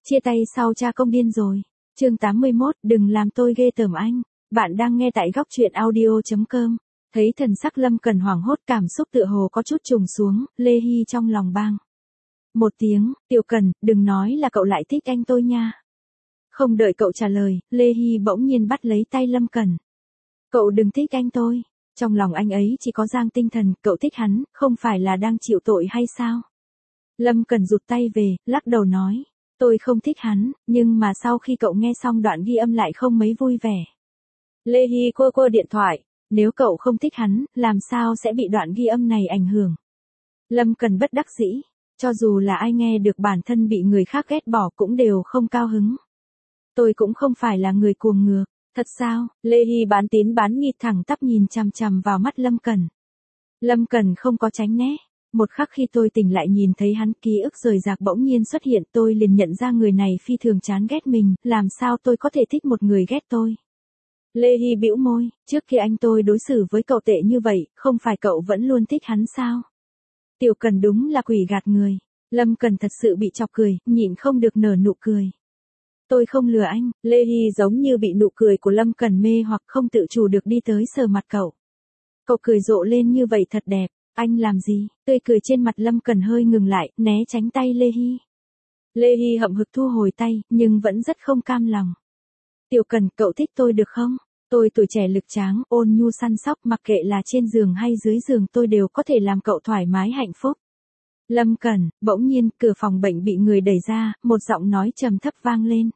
Chia tay sau cha công điên rồi. Chương 81, đừng làm tôi ghê tởm anh. Bạn đang nghe tại góc truyện audio.com. Thấy thần sắc Lâm Cần hoảng hốt, cảm xúc tựa hồ có chút trùng xuống, Lê Hy trong lòng bang một tiếng, Tiểu Cần, đừng nói là cậu lại thích anh tôi nha. Không đợi cậu trả lời, Lê Hy bỗng nhiên bắt lấy tay Lâm Cần. Cậu đừng thích anh tôi. Trong lòng anh ấy chỉ có Giang Tinh Thần, cậu thích hắn, không phải là đang chịu tội hay sao? Lâm Cần rụt tay về, lắc đầu nói. Tôi không thích hắn, nhưng mà sau khi cậu nghe xong đoạn ghi âm lại không mấy vui vẻ. Lê Hy quơ điện thoại. Nếu cậu không thích hắn, làm sao sẽ bị đoạn ghi âm này ảnh hưởng? Lâm Cần bất đắc dĩ. Cho dù là ai nghe được bản thân bị người khác ghét bỏ cũng đều không cao hứng. Tôi cũng không phải là người cuồng ngược. Thật sao? Lê Hy bán tín bán nghi thẳng tắp nhìn chằm chằm vào mắt Lâm Cần. Lâm Cần không có tránh né. Một khắc khi tôi tỉnh lại nhìn thấy hắn, ký ức rời rạc bỗng nhiên xuất hiện, tôi liền nhận ra người này phi thường chán ghét mình, làm sao tôi có thể thích một người ghét tôi. Lê Hy bĩu môi, trước khi anh tôi đối xử với cậu tệ như vậy, không phải cậu vẫn luôn thích hắn sao? Tiểu Cần đúng là quỷ gạt người. Lâm Cần thật sự bị chọc cười, nhịn không được nở nụ cười. Tôi không lừa anh. Lê Hy giống như bị nụ cười của Lâm Cần mê hoặc không tự chủ được đi tới sờ mặt cậu. Cậu cười rộ lên như vậy thật đẹp. Anh làm gì? Tươi cười trên mặt Lâm Cần hơi ngừng lại, né tránh tay Lê Hy. Lê Hy hậm hực thu hồi tay, nhưng vẫn rất không cam lòng. Tiểu Cần, cậu thích tôi được không? Tôi tuổi trẻ lực tráng, ôn nhu săn sóc, mặc kệ là trên giường hay dưới giường tôi đều có thể làm cậu thoải mái hạnh phúc. Lâm Cần, bỗng nhiên, cửa phòng bệnh bị người đẩy ra, một giọng nói trầm thấp vang lên.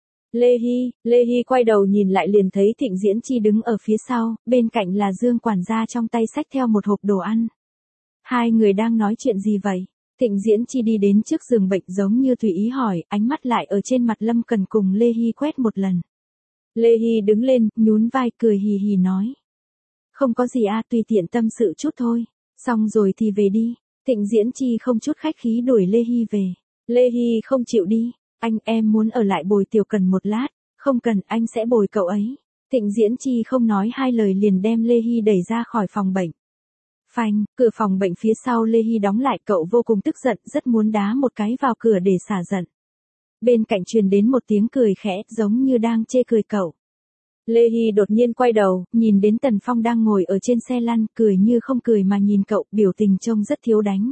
Lê Hy quay đầu nhìn lại liền thấy Thịnh Diễn Chi đứng ở phía sau, bên cạnh là Dương quản gia trong tay xách theo một hộp đồ ăn. Hai người đang nói chuyện gì vậy? Thịnh Diễn Chi đi đến trước giường bệnh giống như tùy ý hỏi, ánh mắt lại ở trên mặt Lâm Cần cùng Lê Hy quét một lần. Lê Hy đứng lên, nhún vai cười hì hì nói. Không có gì tùy tiện tâm sự chút thôi. Xong rồi thì về đi. Thịnh Diễn Chi không chút khách khí đuổi Lê Hy về. Lê Hy không chịu đi. Em muốn ở lại bồi Tiểu Cần một lát. Không cần, anh sẽ bồi cậu ấy. Thịnh Diễn Chi không nói hai lời liền đem Lê Hy đẩy ra khỏi phòng bệnh. Phanh, cửa phòng bệnh phía sau Lê Hy đóng lại, cậu vô cùng tức giận, rất muốn đá một cái vào cửa để xả giận. Bên cạnh truyền đến một tiếng cười khẽ, giống như đang chê cười cậu. Lê Hy đột nhiên quay đầu, nhìn đến Tần Phong đang ngồi ở trên xe lăn, cười như không cười mà nhìn cậu, biểu tình trông rất thiếu đánh.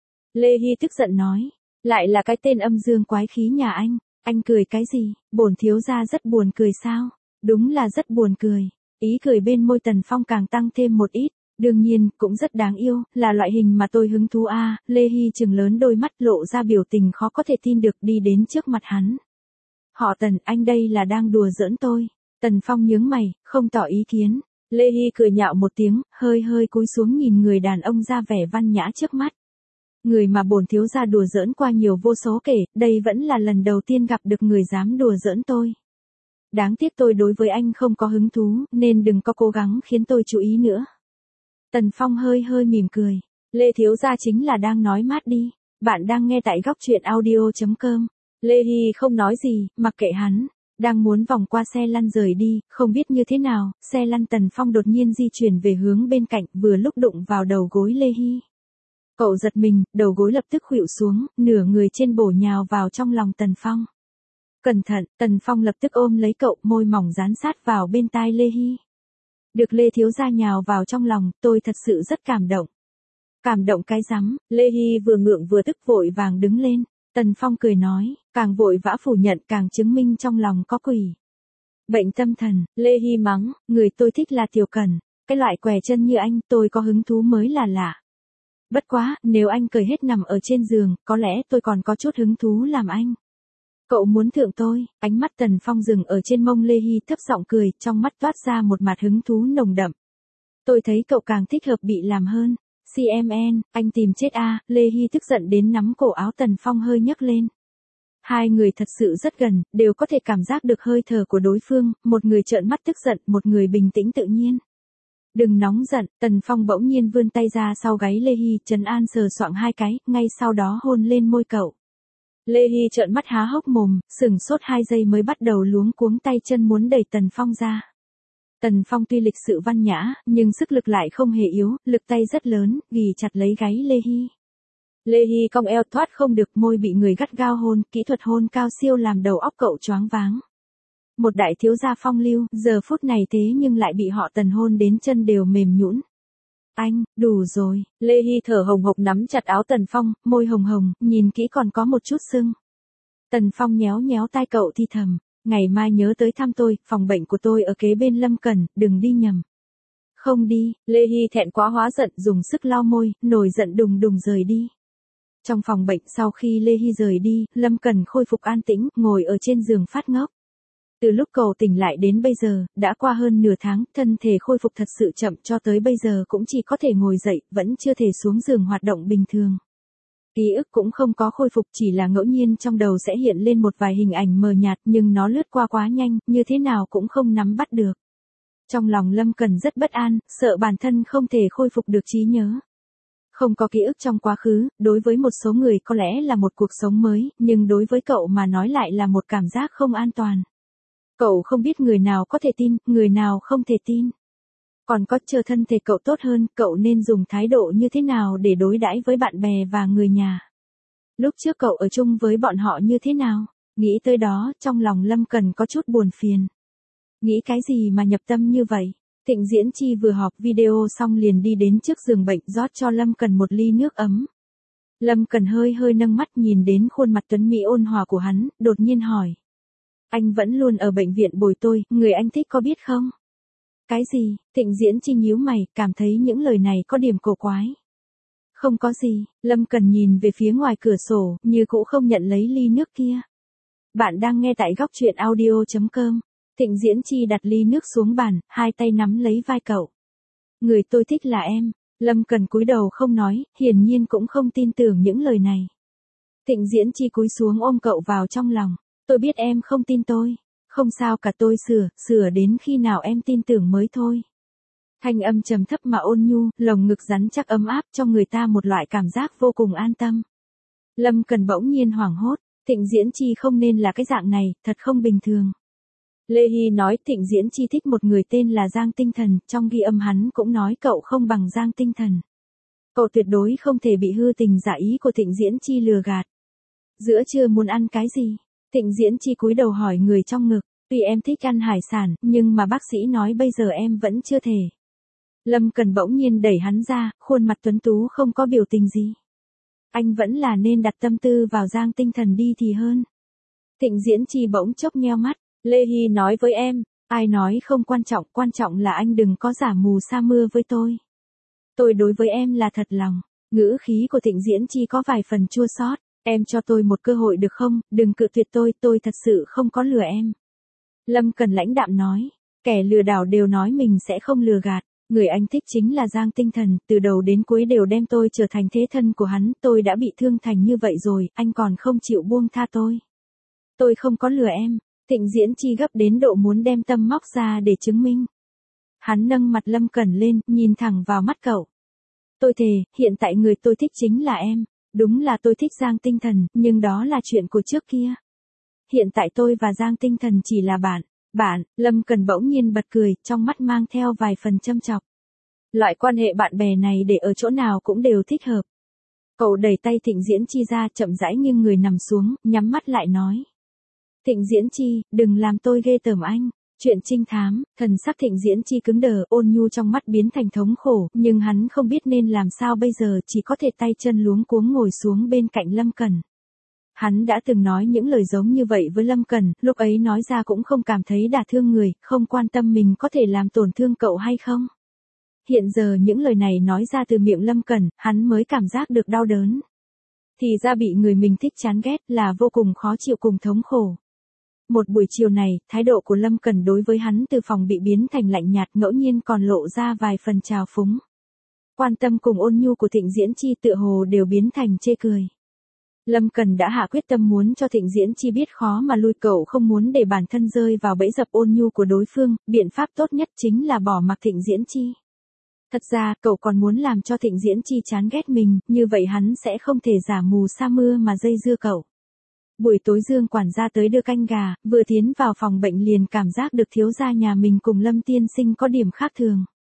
Lê Hy tức giận nói, lại là cái tên âm dương quái khí nhà anh cười cái gì, bổn thiếu gia rất buồn cười sao? Đúng là rất buồn cười. Ý cười bên môi Tần Phong càng tăng thêm một ít. Đương nhiên, cũng rất đáng yêu, là loại hình mà tôi hứng thú Lê Hy trừng lớn đôi mắt lộ ra biểu tình khó có thể tin được đi đến trước mặt hắn. Họ Tần, anh đây là đang đùa giỡn tôi. Tần Phong nhướng mày, không tỏ ý kiến. Lê Hy cười nhạo một tiếng, hơi cúi xuống nhìn người đàn ông ra vẻ văn nhã trước mắt. Người mà bổn thiếu gia đùa giỡn qua nhiều vô số kể, đây vẫn là lần đầu tiên gặp được người dám đùa giỡn tôi. Đáng tiếc tôi đối với anh không có hứng thú, nên đừng có cố gắng khiến tôi chú ý nữa. Tần Phong hơi mỉm cười. Lê thiếu gia chính là đang nói mát đi. Bạn đang nghe tại góc truyện audio.com. Lê Hy không nói gì, mặc kệ hắn. Đang muốn vòng qua xe lăn rời đi, không biết như thế nào, xe lăn Tần Phong đột nhiên di chuyển về hướng bên cạnh, vừa lúc đụng vào đầu gối Lê Hy. Cậu giật mình, đầu gối lập tức khuỵu xuống, nửa người trên bổ nhào vào trong lòng Tần Phong. Cẩn thận, Tần Phong lập tức ôm lấy cậu, môi mỏng dán sát vào bên tai Lê Hy. Được Lê thiếu gia nhào vào trong lòng, tôi thật sự rất cảm động. Cảm động cái rắm, Lê Hy vừa ngượng vừa tức vội vàng đứng lên. Tần Phong cười nói, càng vội vã phủ nhận càng chứng minh trong lòng có quỷ. Bệnh tâm thần, Lê Hy mắng, người tôi thích là Tiểu Cần, cái loại què chân như anh tôi có hứng thú mới là lạ. Bất quá, nếu anh cởi hết nằm ở trên giường, có lẽ tôi còn có chút hứng thú làm anh. Cậu muốn thượng tôi, ánh mắt Tần Phong dừng ở trên mông Lê Hy thấp giọng cười, trong mắt toát ra một mặt hứng thú nồng đậm. Tôi thấy cậu càng thích hợp bị làm hơn. CMN, anh tìm chết Lê Hy tức giận đến nắm cổ áo Tần Phong hơi nhấc lên. Hai người thật sự rất gần, đều có thể cảm giác được hơi thở của đối phương, một người trợn mắt tức giận, một người bình tĩnh tự nhiên. Đừng nóng giận, Tần Phong bỗng nhiên vươn tay ra sau gáy Lê Hy, trấn an sờ soạng hai cái, ngay sau đó hôn lên môi cậu. Lê Hy trợn mắt há hốc mồm, sửng sốt 2 giây mới bắt đầu luống cuống tay chân muốn đẩy Tần Phong ra. Tần Phong tuy lịch sự văn nhã, nhưng sức lực lại không hề yếu, lực tay rất lớn, ghì chặt lấy gáy Lê Hy. Lê Hy cong eo thoát không được, môi bị người gắt gao hôn, kỹ thuật hôn cao siêu làm đầu óc cậu choáng váng. Một đại thiếu gia phong lưu, giờ phút này thế nhưng lại bị họ Tần hôn đến chân đều mềm nhũn. Anh, đủ rồi, Lê Hy thở hồng hộc nắm chặt áo Tần Phong, môi hồng hồng, nhìn kỹ còn có một chút sưng. Tần Phong nhéo nhéo tai cậu thi thầm, ngày mai nhớ tới thăm tôi, phòng bệnh của tôi ở kế bên Lâm Cẩn, đừng đi nhầm. Không đi, Lê Hy thẹn quá hóa giận dùng sức lau môi, nổi giận đùng đùng rời đi. Trong phòng bệnh sau khi Lê Hy rời đi, Lâm Cẩn khôi phục an tĩnh, ngồi ở trên giường phát ngốc. Từ lúc cậu tỉnh lại đến bây giờ, đã qua hơn nửa tháng, thân thể khôi phục thật sự chậm cho tới bây giờ cũng chỉ có thể ngồi dậy, vẫn chưa thể xuống giường hoạt động bình thường. Ký ức cũng không có khôi phục, chỉ là ngẫu nhiên trong đầu sẽ hiện lên một vài hình ảnh mờ nhạt nhưng nó lướt qua quá nhanh, như thế nào cũng không nắm bắt được. Trong lòng Lâm Cần rất bất an, sợ bản thân không thể khôi phục được trí nhớ. Không có ký ức trong quá khứ, đối với một số người có lẽ là một cuộc sống mới, nhưng đối với cậu mà nói lại là một cảm giác không an toàn. Cậu không biết người nào có thể tin, người nào không thể tin. Còn có chờ thân thể cậu tốt hơn, cậu nên dùng thái độ như thế nào để đối đãi với bạn bè và người nhà. Lúc trước cậu ở chung với bọn họ như thế nào? Nghĩ tới đó, trong lòng Lâm Cần có chút buồn phiền. Nghĩ cái gì mà nhập tâm như vậy? Thịnh Diễn Chi vừa họp video xong liền đi đến trước giường bệnh rót cho Lâm Cần một ly nước ấm. Lâm Cần hơi hơi nâng mắt nhìn đến khuôn mặt tuấn mỹ ôn hòa của hắn, đột nhiên hỏi. Anh vẫn luôn ở bệnh viện bồi tôi, người anh thích có biết không? Cái gì? Thịnh Diễn Chi nhíu mày, cảm thấy những lời này có điểm cổ quái. Không có gì, Lâm Cần nhìn về phía ngoài cửa sổ, như cũ không nhận lấy ly nước kia. Bạn đang nghe tại góc truyện audio.com. Thịnh Diễn Chi đặt ly nước xuống bàn, hai tay nắm lấy vai cậu. Người tôi thích là em. Lâm Cần cúi đầu không nói, hiển nhiên cũng không tin tưởng những lời này. Thịnh Diễn Chi cúi xuống ôm cậu vào trong lòng. Tôi biết em không tin tôi. Không sao cả, tôi sửa đến khi nào em tin tưởng mới thôi. Thanh âm trầm thấp mà ôn nhu, lồng ngực rắn chắc ấm áp cho người ta một loại cảm giác vô cùng an tâm. Lâm Cần bỗng nhiên hoảng hốt, Thịnh Diễn Chi không nên là cái dạng này, thật không bình thường. Lê Hy nói Thịnh Diễn Chi thích một người tên là Giang Tinh Thần, trong ghi âm hắn cũng nói cậu không bằng Giang Tinh Thần. Cậu tuyệt đối không thể bị hư tình giả ý của Thịnh Diễn Chi lừa gạt. Giữa trưa muốn ăn cái gì? Thịnh Diễn Chi cúi đầu hỏi người trong ngực, tuy em thích ăn hải sản, nhưng mà bác sĩ nói bây giờ em vẫn chưa thể. Lâm Cần bỗng nhiên đẩy hắn ra, khuôn mặt tuấn tú không có biểu tình gì. Anh vẫn là nên đặt tâm tư vào Giang Tinh Thần đi thì hơn. Thịnh Diễn Chi bỗng chốc nheo mắt, Lê Hy nói với em, ai nói không quan trọng là anh đừng có giả mù sa mưa với tôi. Tôi đối với em là thật lòng. Ngữ khí của Thịnh Diễn Chi có vài phần chua xót. Em cho tôi một cơ hội được không, đừng cự tuyệt tôi thật sự không có lừa em. Lâm Cần lãnh đạm nói, kẻ lừa đảo đều nói mình sẽ không lừa gạt. Người anh thích chính là Giang Tinh Thần, từ đầu đến cuối đều đem tôi trở thành thế thân của hắn, tôi đã bị thương thành như vậy rồi, anh còn không chịu buông tha tôi. Tôi không có lừa em. Thịnh Diễn Chi gấp đến độ muốn đem tâm móc ra để chứng minh. Hắn nâng mặt Lâm Cẩn lên, nhìn thẳng vào mắt cậu. Tôi thề, hiện tại người tôi thích chính là em. Đúng là tôi thích Giang Tinh Thần, nhưng đó là chuyện của trước kia. Hiện tại tôi và Giang Tinh Thần chỉ là bạn. Lâm Cần bỗng nhiên bật cười, trong mắt mang theo vài phần châm chọc. Loại quan hệ bạn bè này để ở chỗ nào cũng đều thích hợp. Cậu đẩy tay Thịnh Diễn Chi ra, chậm rãi nghiêng người nằm xuống, nhắm mắt lại nói. Thịnh Diễn Chi, đừng làm tôi ghê tởm anh. Chuyện trinh thám, thần sắc Thịnh Diễn Chi cứng đờ, ôn nhu trong mắt biến thành thống khổ, nhưng hắn không biết nên làm sao bây giờ, chỉ có thể tay chân luống cuống ngồi xuống bên cạnh Lâm Cần. Hắn đã từng nói những lời giống như vậy với Lâm Cần, lúc ấy nói ra cũng không cảm thấy đả thương người, không quan tâm mình có thể làm tổn thương cậu hay không. Hiện giờ những lời này nói ra từ miệng Lâm Cần, hắn mới cảm giác được đau đớn. Thì ra bị người mình thích chán ghét là vô cùng khó chịu cùng thống khổ. Một buổi chiều này, thái độ của Lâm Cần đối với hắn từ phòng bị biến thành lạnh nhạt, ngẫu nhiên còn lộ ra vài phần trào phúng. Quan tâm cùng ôn nhu của Thịnh Diễn Chi tựa hồ đều biến thành chê cười. Lâm Cần đã hạ quyết tâm muốn cho Thịnh Diễn Chi biết khó mà lui, cậu không muốn để bản thân rơi vào bẫy dập ôn nhu của đối phương, biện pháp tốt nhất chính là bỏ mặc Thịnh Diễn Chi. Thật ra, cậu còn muốn làm cho Thịnh Diễn Chi chán ghét mình, như vậy hắn sẽ không thể giả mù sa mưa mà dây dưa cậu. Buổi tối Dương quản gia tới đưa canh gà, vừa tiến vào phòng bệnh liền cảm giác được thiếu gia nhà mình cùng Lâm tiên sinh có điểm khác thường.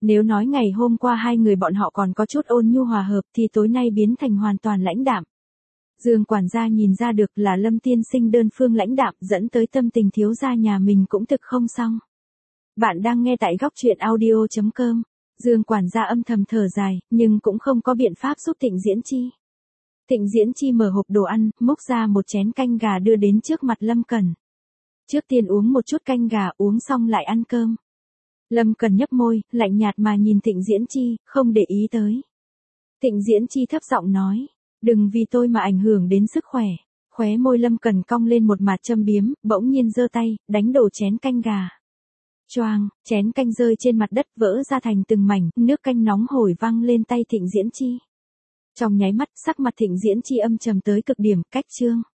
Nếu nói ngày hôm qua hai người bọn họ còn có chút ôn nhu hòa hợp thì tối nay biến thành hoàn toàn lãnh đạm. Dương quản gia nhìn ra được là Lâm tiên sinh đơn phương lãnh đạm dẫn tới tâm tình thiếu gia nhà mình cũng thực không xong. Bạn đang nghe tại góc truyện audio.com. Dương quản gia âm thầm thở dài, nhưng cũng không có biện pháp giúp Thịnh Diễn Chi. Thịnh Diễn Chi mở hộp đồ ăn, múc ra một chén canh gà đưa đến trước mặt Lâm Cẩn. Trước tiên uống một chút canh gà, uống xong lại ăn cơm. Lâm Cẩn nhấp môi, lạnh nhạt mà nhìn Thịnh Diễn Chi, không để ý tới. Thịnh Diễn Chi thấp giọng nói, đừng vì tôi mà ảnh hưởng đến sức khỏe. Khóe môi Lâm Cẩn cong lên một mặt châm biếm, bỗng nhiên giơ tay, đánh đổ chén canh gà. Choang, chén canh rơi trên mặt đất vỡ ra thành từng mảnh, nước canh nóng hổi văng lên tay Thịnh Diễn Chi. Trong nháy mắt, sắc mặt Thịnh Diễn Chi âm trầm tới cực điểm, cách trương.